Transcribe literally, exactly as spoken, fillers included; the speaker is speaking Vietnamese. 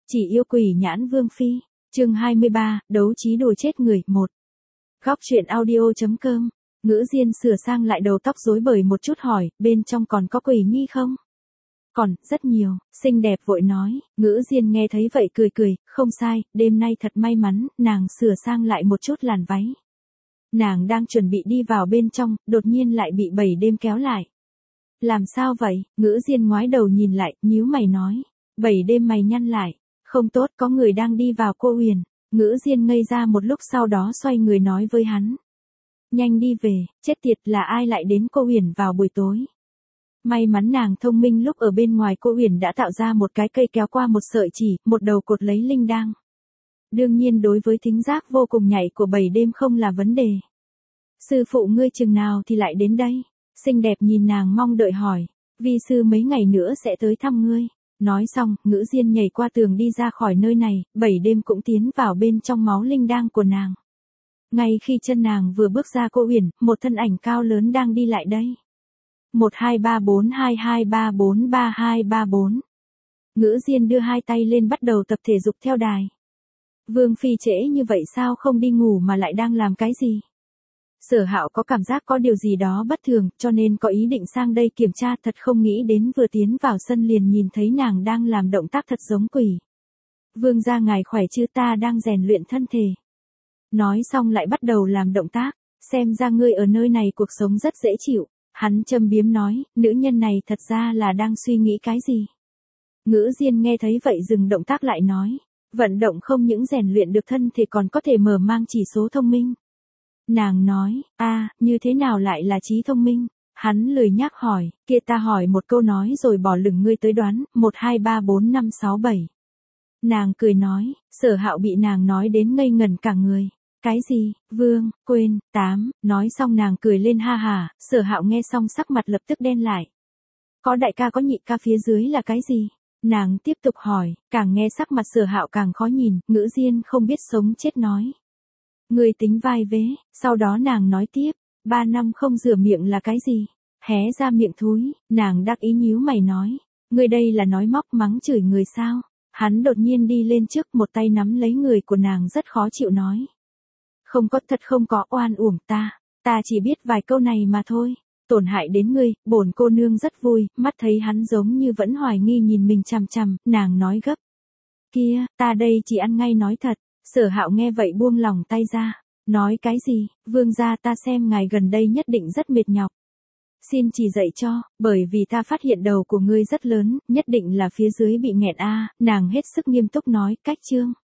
Chỉ yêu quỷ nhãn vương phi. Chương hai mươi ba, đấu trí đùa chết người. Một. Góc truyện audio.com. Ngữ Diên sửa sang lại đầu tóc rối bời một chút hỏi, bên trong còn có quỷ nhi không? Còn, rất nhiều, xinh đẹp vội nói. Ngữ Diên nghe thấy vậy cười cười, không sai, đêm nay thật may mắn, nàng sửa sang lại một chút làn váy. Nàng đang chuẩn bị đi vào bên trong, đột nhiên lại bị Bảy Đêm kéo lại. Làm sao vậy? Ngữ Diên ngoái đầu nhìn lại, nhíu mày nói. Bảy Đêm mày nhăn lại. Không tốt, có người đang đi vào cô Huyền. Ngữ Diên ngây ra một lúc sau đó xoay người nói với hắn. Nhanh đi về, chết tiệt, là ai lại đến cô Huyền vào buổi tối. May mắn nàng thông minh, lúc ở bên ngoài cô Huyền đã tạo ra một cái cây kéo qua một sợi chỉ, một đầu cột lấy linh đăng. Đương nhiên đối với thính giác vô cùng nhạy của Bảy Đêm không là vấn đề. Sư phụ ngươi chừng nào thì lại đến đây? Xinh đẹp nhìn nàng mong đợi hỏi. Vi sư mấy ngày nữa sẽ tới thăm ngươi. Nói xong, Ngữ Diên nhảy qua tường đi ra khỏi nơi này, Bảy Đêm cũng tiến vào bên trong máu linh đăng của nàng. Ngay khi chân nàng vừa bước ra cô Huyền, một thân ảnh cao lớn đang đi lại đây. một hai ba bốn hai hai ba bốn ba hai ba bốn. Ngữ Diên đưa hai tay lên bắt đầu tập thể dục theo đài. Vương phi trễ như vậy sao không đi ngủ mà lại đang làm cái gì? Sở Hạo có cảm giác có điều gì đó bất thường, cho nên có ý định sang đây kiểm tra, thật không nghĩ đến vừa tiến vào sân liền nhìn thấy nàng đang làm động tác thật giống quỷ. Vương gia ngài khỏe chứ, ta đang rèn luyện thân thể. Nói xong lại bắt đầu làm động tác, xem ra ngươi ở nơi này cuộc sống rất dễ chịu. Hắn châm biếm nói, nữ nhân này thật ra là đang suy nghĩ cái gì? Ngữ Diên nghe thấy vậy dừng động tác lại nói, vận động không những rèn luyện được thân thể còn có thể mở mang chỉ số thông minh. Nàng nói, a, à, như thế nào lại là trí thông minh? Hắn lười nhác hỏi, kia ta hỏi một câu nói rồi bỏ lửng ngươi tới đoán, một hai ba bốn năm sáu bảy. Nàng cười nói, Sở Hạo bị nàng nói đến ngây ngẩn cả người. Cái gì, Vương, quên, tám, nói xong nàng cười lên ha hà, Sở Hạo nghe xong sắc mặt lập tức đen lại. Có đại ca có nhị ca phía dưới là cái gì? Nàng tiếp tục hỏi, càng nghe sắc mặt Sở Hạo càng khó nhìn, Ngữ Diên không biết sống chết nói. Người tính vai vế, sau đó nàng nói tiếp, ba năm không rửa miệng là cái gì? Hé ra miệng thúi, nàng đắc ý nhíu mày nói, người đây là nói móc mắng chửi người sao? Hắn đột nhiên đi lên trước, một tay nắm lấy người của nàng rất khó chịu nói. Không có, thật không có, oan uổng ta, ta chỉ biết vài câu này mà thôi, tổn hại đến ngươi. Bổn cô nương rất vui, mắt thấy hắn giống như vẫn hoài nghi nhìn mình chằm chằm, nàng nói gấp. Kia, ta đây chỉ ăn ngay nói thật. Sở Hạo nghe vậy buông lòng tay ra, nói cái gì, vương gia, ta xem ngài gần đây nhất định rất mệt nhọc. Xin chỉ dạy cho, bởi vì ta phát hiện đầu của ngươi rất lớn, nhất định là phía dưới bị nghẹn a. Nàng hết sức nghiêm túc nói, cách chương.